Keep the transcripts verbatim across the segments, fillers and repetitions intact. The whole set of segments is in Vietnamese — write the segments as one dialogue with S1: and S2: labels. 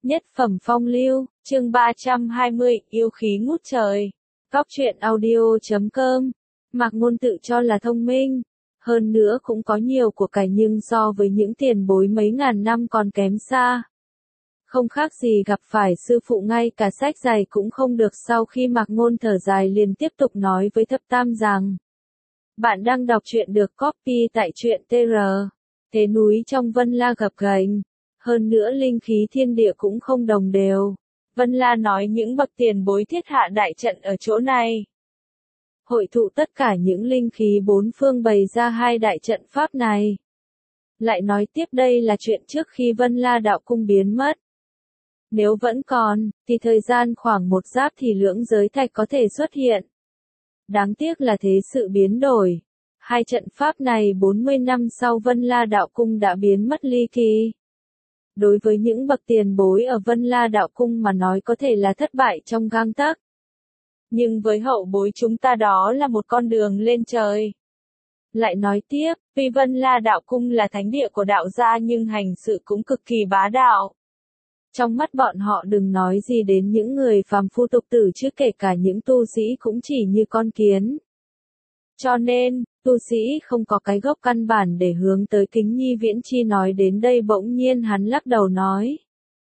S1: Nhất phẩm phong lưu, chương ba trăm hai mươi, yêu khí ngút trời. Góc truyện audio chấm com. Mạc Ngôn tự cho là thông minh, hơn nữa cũng có nhiều của cải nhưng so với những tiền bối mấy ngàn năm còn kém xa. Không khác gì gặp phải sư phụ, ngay cả sách giày cũng không được. Sau khi Mạc Ngôn thở dài liền tiếp tục nói với Thập Tam rằng: Bạn đang đọc truyện được copy tại truyện tê rờ. Thế núi trong Vân La gập ghềnh, hơn nữa linh khí thiên địa cũng không đồng đều. Vân La nói những bậc tiền bối thiết hạ đại trận ở chỗ này, hội tụ tất cả những linh khí bốn phương bày ra hai đại trận pháp này. Lại nói tiếp đây là chuyện trước khi Vân La đạo cung biến mất. Nếu vẫn còn, thì thời gian khoảng một giáp thì lưỡng giới thạch có thể xuất hiện. Đáng tiếc là thế sự biến đổi. Hai trận pháp này bốn mươi năm sau Vân La đạo cung đã biến mất ly kỳ. Đối với những bậc tiền bối ở Vân La đạo cung mà nói có thể là thất bại trong gang tấc. Nhưng với hậu bối chúng ta đó là một con đường lên trời. Lại nói tiếp, tuy Vân La đạo cung là thánh địa của đạo gia nhưng hành sự cũng cực kỳ bá đạo. Trong mắt bọn họ đừng nói gì đến những người phàm phu tục tử chứ kể cả những tu sĩ cũng chỉ như con kiến. Cho nên, tu sĩ không có cái gốc căn bản để hướng tới. Kính Nhi Viễn Chi nói đến đây bỗng nhiên hắn lắc đầu nói: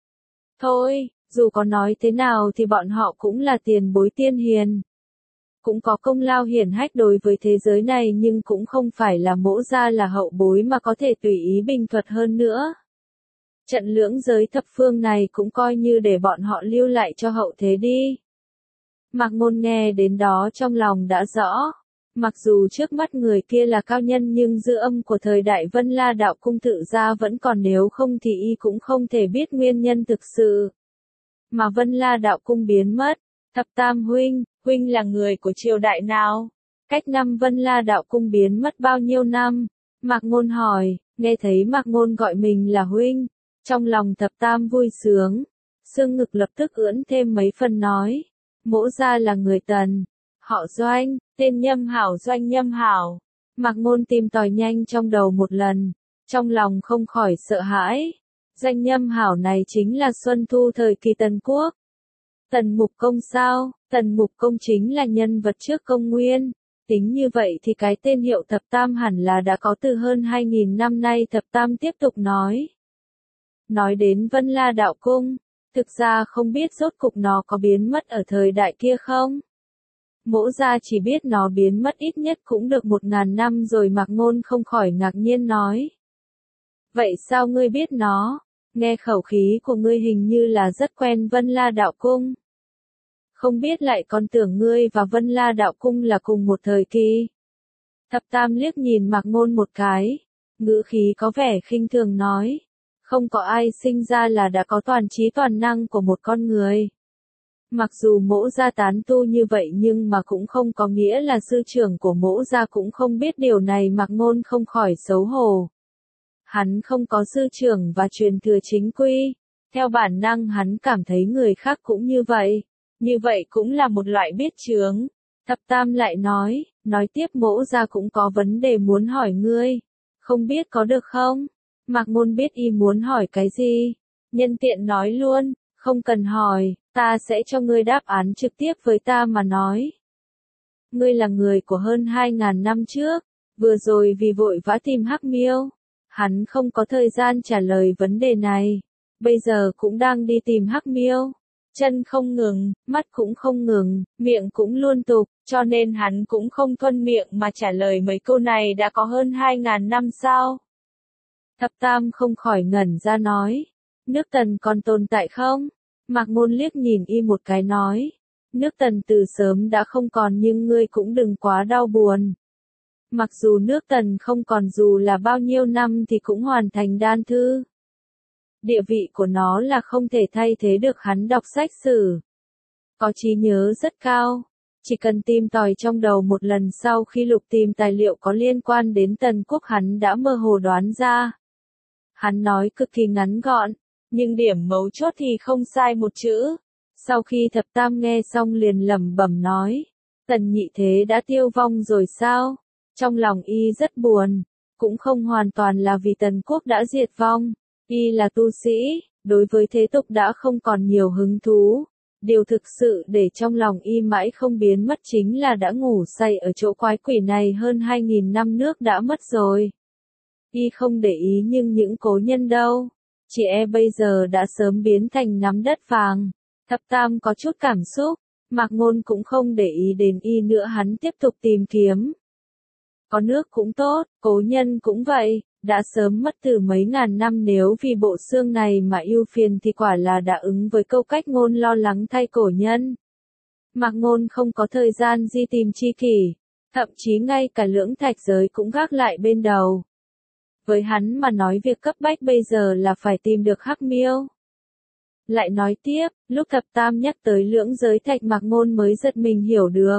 S1: Thôi, dù có nói thế nào thì bọn họ cũng là tiền bối tiên hiền. Cũng có công lao hiển hách đối với thế giới này nhưng cũng không phải là mỗ gia là hậu bối mà có thể tùy ý bình thuật. Hơn nữa, trận lưỡng giới thập phương này cũng coi như để bọn họ lưu lại cho hậu thế đi. Mạc Ngôn nghe đến đó trong lòng đã rõ. Mặc dù trước mắt người kia là cao nhân nhưng dư âm của thời đại Vân La đạo cung tự ra vẫn còn, nếu không thì y cũng không thể biết nguyên nhân thực sự mà Vân La đạo cung biến mất. Thập Tam huynh, huynh là người của triều đại nào? Cách năm Vân La đạo cung biến mất bao nhiêu năm? Mạc Ngôn hỏi. Nghe thấy Mạc Ngôn gọi mình là huynh, trong lòng Thập Tam vui sướng, xương ngực lập tức ưỡn thêm mấy phần nói: Mỗ gia là người Tần, họ Doanh, tên Nhâm Hảo, Doanh Nhâm Hảo. Mạc Ngôn tìm tòi nhanh trong đầu một lần, trong lòng không khỏi sợ hãi. Danh Nhâm Hảo này chính là Xuân Thu thời kỳ Tần Quốc. Tần Mục Công sao? Tần Mục Công chính là nhân vật trước công nguyên. Tính như vậy thì cái tên hiệu Thập Tam hẳn là đã có từ hơn hai nghìn năm nay. Thập Tam tiếp tục nói. Nói đến Vân La đạo cung, thực ra không biết rốt cục nó có biến mất ở thời đại kia không? Mỗ gia chỉ biết nó biến mất ít nhất cũng được một ngàn năm rồi. Mạc Ngôn không khỏi ngạc nhiên nói. Vậy sao ngươi biết nó? Nghe khẩu khí của ngươi hình như là rất quen Vân La đạo cung. Không biết lại còn tưởng ngươi và Vân La đạo cung là cùng một thời kỳ. Thập Tam liếc nhìn Mạc Ngôn một cái, ngữ khí có vẻ khinh thường nói. Không có ai sinh ra là đã có toàn trí toàn năng của một con người. Mặc dù mỗ gia tán tu như vậy nhưng mà cũng không có nghĩa là sư trưởng của mỗ gia cũng không biết điều này. Mạc Ngôn không khỏi xấu hổ. Hắn không có sư trưởng và truyền thừa chính quy. Theo bản năng hắn cảm thấy người khác cũng như vậy. Như vậy cũng là một loại biết chướng. Thập Tam lại nói, nói tiếp mỗ gia cũng có vấn đề muốn hỏi ngươi. Không biết có được không? Mạc Ngôn biết y muốn hỏi cái gì. Nhân tiện nói luôn, không cần hỏi, ta sẽ cho ngươi đáp án trực tiếp với ta mà nói. Ngươi là người của hơn hai ngàn năm trước, vừa rồi vì vội vã tìm Hắc Miêu, hắn không có thời gian trả lời vấn đề này. Bây giờ cũng đang đi tìm Hắc Miêu. Chân không ngừng, mắt cũng không ngừng, miệng cũng luôn tục, cho nên hắn cũng không thuận miệng mà trả lời mấy câu này. Đã có hơn hai ngàn năm sao? Thập Tam không khỏi ngẩn ra nói. Nước Tần còn tồn tại không? Mạc Ngôn liếc nhìn y một cái nói. Nước Tần từ sớm đã không còn nhưng ngươi cũng đừng quá đau buồn. Mặc dù nước Tần không còn dù là bao nhiêu năm thì cũng hoàn thành đan thư. Địa vị của nó là không thể thay thế được. Hắn đọc sách sử, có trí nhớ rất cao. Chỉ cần tìm tòi trong đầu một lần, sau khi lục tìm tài liệu có liên quan đến Tần Quốc hắn đã mơ hồ đoán ra. Hắn nói cực kỳ ngắn gọn, nhưng điểm mấu chốt thì không sai một chữ. Sau khi Thập Tam nghe xong liền lẩm bẩm nói. Tần nhị thế đã tiêu vong rồi sao? Trong lòng y rất buồn. Cũng không hoàn toàn là vì Tần Quốc đã diệt vong. Y là tu sĩ, đối với thế tục đã không còn nhiều hứng thú. Điều thực sự để trong lòng y mãi không biến mất chính là đã ngủ say ở chỗ quái quỷ này hơn hai nghìn năm nước đã mất rồi. Y không để ý nhưng những cố nhân đâu, chỉ e bây giờ đã sớm biến thành nắm đất vàng. Thập Tam có chút cảm xúc, Mạc Ngôn cũng không để ý đến y nữa, hắn tiếp tục tìm kiếm. Có nước cũng tốt, cố nhân cũng vậy, đã sớm mất từ mấy ngàn năm, nếu vì bộ xương này mà ưu phiền thì quả là đã ứng với câu cách ngôn lo lắng thay cổ nhân. Mạc Ngôn không có thời gian di tìm chi kỷ, thậm chí ngay cả lưỡng thạch giới cũng gác lại bên đầu. Với hắn mà nói việc cấp bách bây giờ là phải tìm được Hắc Miêu. Lại nói tiếp, lúc Thập Tam nhắc tới lưỡng giới thạch, Mạc Ngôn mới giật mình hiểu được.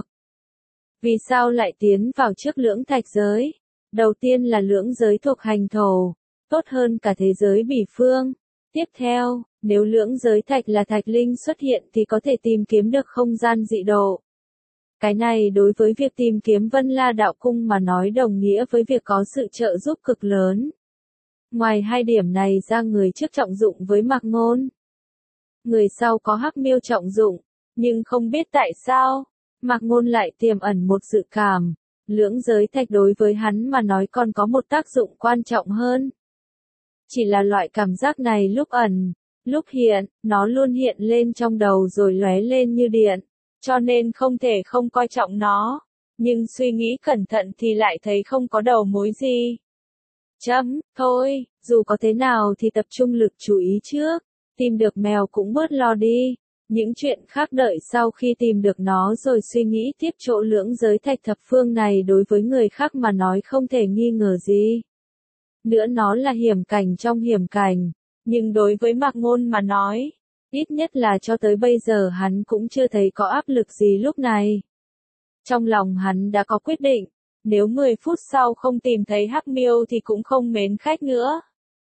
S1: Vì sao lại tiến vào trước lưỡng thạch giới? Đầu tiên là lưỡng giới thuộc hành thổ, tốt hơn cả thế giới bỉ phương. Tiếp theo, nếu lưỡng giới thạch là thạch linh xuất hiện thì có thể tìm kiếm được không gian dị độ. Cái này đối với việc tìm kiếm Vân La Đạo Cung mà nói đồng nghĩa với việc có sự trợ giúp cực lớn. Ngoài hai điểm này ra, người trước trọng dụng với Mạc Ngôn, người sau có Hắc Miêu trọng dụng, nhưng không biết tại sao, Mạc Ngôn lại tiềm ẩn một dự cảm, lưỡng giới thạch đối với hắn mà nói còn có một tác dụng quan trọng hơn. Chỉ là loại cảm giác này lúc ẩn, lúc hiện, nó luôn hiện lên trong đầu rồi lóe lên như điện, cho nên không thể không coi trọng nó, nhưng suy nghĩ cẩn thận thì lại thấy không có đầu mối gì. Chấm, thôi, dù có thế nào thì tập trung lực chú ý trước, tìm được mèo cũng bớt lo đi. Những chuyện khác đợi sau khi tìm được nó rồi suy nghĩ tiếp. Chỗ lưỡng giới thạch thập phương này đối với người khác mà nói không thể nghi ngờ gì. Nữa nó là hiểm cảnh trong hiểm cảnh, nhưng đối với Mạc Ngôn mà nói, ít nhất là cho tới bây giờ hắn cũng chưa thấy có áp lực gì lúc này. Trong lòng hắn đã có quyết định, nếu mười phút sau không tìm thấy Hắc Miêu thì cũng không mến khách nữa.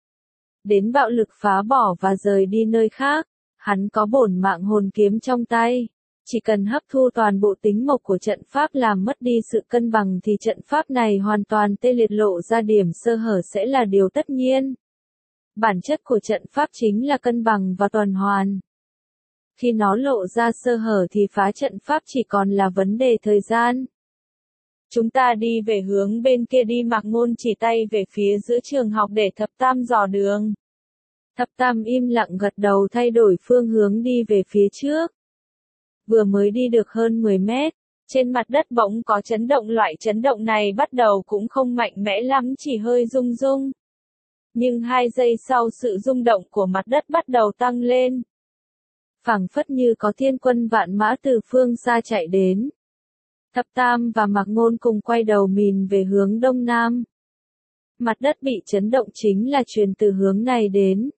S1: Đến bạo lực phá bỏ và rời đi nơi khác. Hắn có bổn mạng hồn kiếm trong tay, chỉ cần hấp thu toàn bộ tính mộc của trận pháp làm mất đi sự cân bằng thì trận pháp này hoàn toàn tê liệt, lộ ra điểm sơ hở sẽ là điều tất nhiên. Bản chất của trận pháp chính là cân bằng và tuần hoàn. Khi nó lộ ra sơ hở thì phá trận pháp chỉ còn là vấn đề thời gian. Chúng ta đi về hướng bên kia đi. Mạc Ngôn chỉ tay về phía giữa trường học để Thập Tam dò đường. Thập Tam im lặng gật đầu, thay đổi phương hướng đi về phía trước. Vừa mới đi được hơn mười mét, trên mặt đất bỗng có chấn động. Loại chấn động này bắt đầu cũng không mạnh mẽ lắm, chỉ hơi rung rung. Nhưng hai giây sau sự rung động của mặt đất bắt đầu tăng lên. Phảng phất như có thiên quân vạn mã từ phương xa chạy đến. Thập Tam và Mạc Ngôn cùng quay đầu nhìn về hướng đông nam. Mặt đất bị chấn động chính là truyền từ hướng này đến.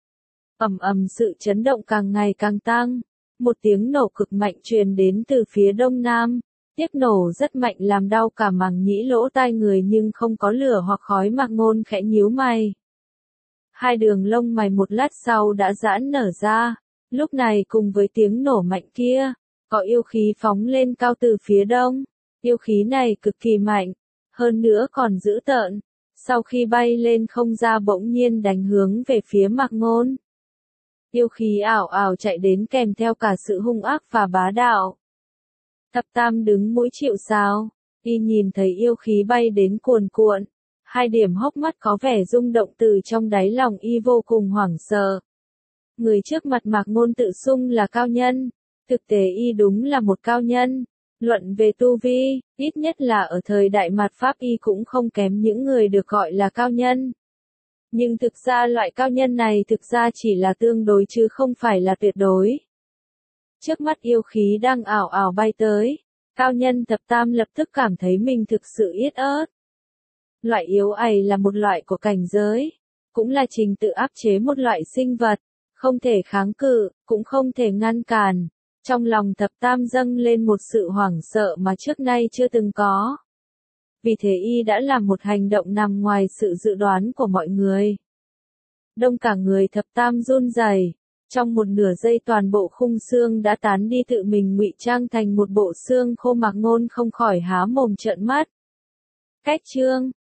S1: Ầm ầm, sự chấn động càng ngày càng tăng. Một tiếng nổ cực mạnh truyền đến từ phía đông nam. Tiếp nổ rất mạnh làm đau cả màng nhĩ lỗ tai người nhưng không có lửa hoặc khói. Mạc Ngôn khẽ nhíu mày. Hai đường lông mày một lát sau đã giãn nở ra. Lúc này cùng với tiếng nổ mạnh kia, có yêu khí phóng lên cao từ phía đông. Yêu khí này cực kỳ mạnh, hơn nữa còn dữ tợn. Sau khi bay lên không ra bỗng nhiên đánh hướng về phía Mạc Ngôn. Yêu khí ảo ảo chạy đến kèm theo cả sự hung ác và bá đạo. Thập Tam đứng mũi chịu sào, y nhìn thấy yêu khí bay đến cuồn cuộn. Hai điểm hốc mắt có vẻ rung động, từ trong đáy lòng y vô cùng hoảng sợ. Người trước mặt Mạc Ngôn tự xưng là cao nhân. Thực tế y đúng là một cao nhân. Luận về tu vi, ít nhất là ở thời đại mạt Pháp y cũng không kém những người được gọi là cao nhân. Nhưng thực ra loại cao nhân này thực ra chỉ là tương đối chứ không phải là tuyệt đối. Trước mắt yêu khí đang ảo ảo bay tới, cao nhân Thập Tam lập tức cảm thấy mình thực sự yết ớt. Loại yếu ầy là một loại của cảnh giới, cũng là trình tự áp chế một loại sinh vật, không thể kháng cự, cũng không thể ngăn cản. Trong lòng Thập Tam dâng lên một sự hoảng sợ mà trước nay chưa từng có. Vì thế y đã làm một hành động nằm ngoài sự dự đoán của mọi người. Đông cả người Thập Tam run rẩy, trong một nửa giây toàn bộ khung xương đã tán đi, tự mình ngụy trang thành một bộ xương khô. Mạc Ngôn không khỏi há mồm trợn mắt. Cách chương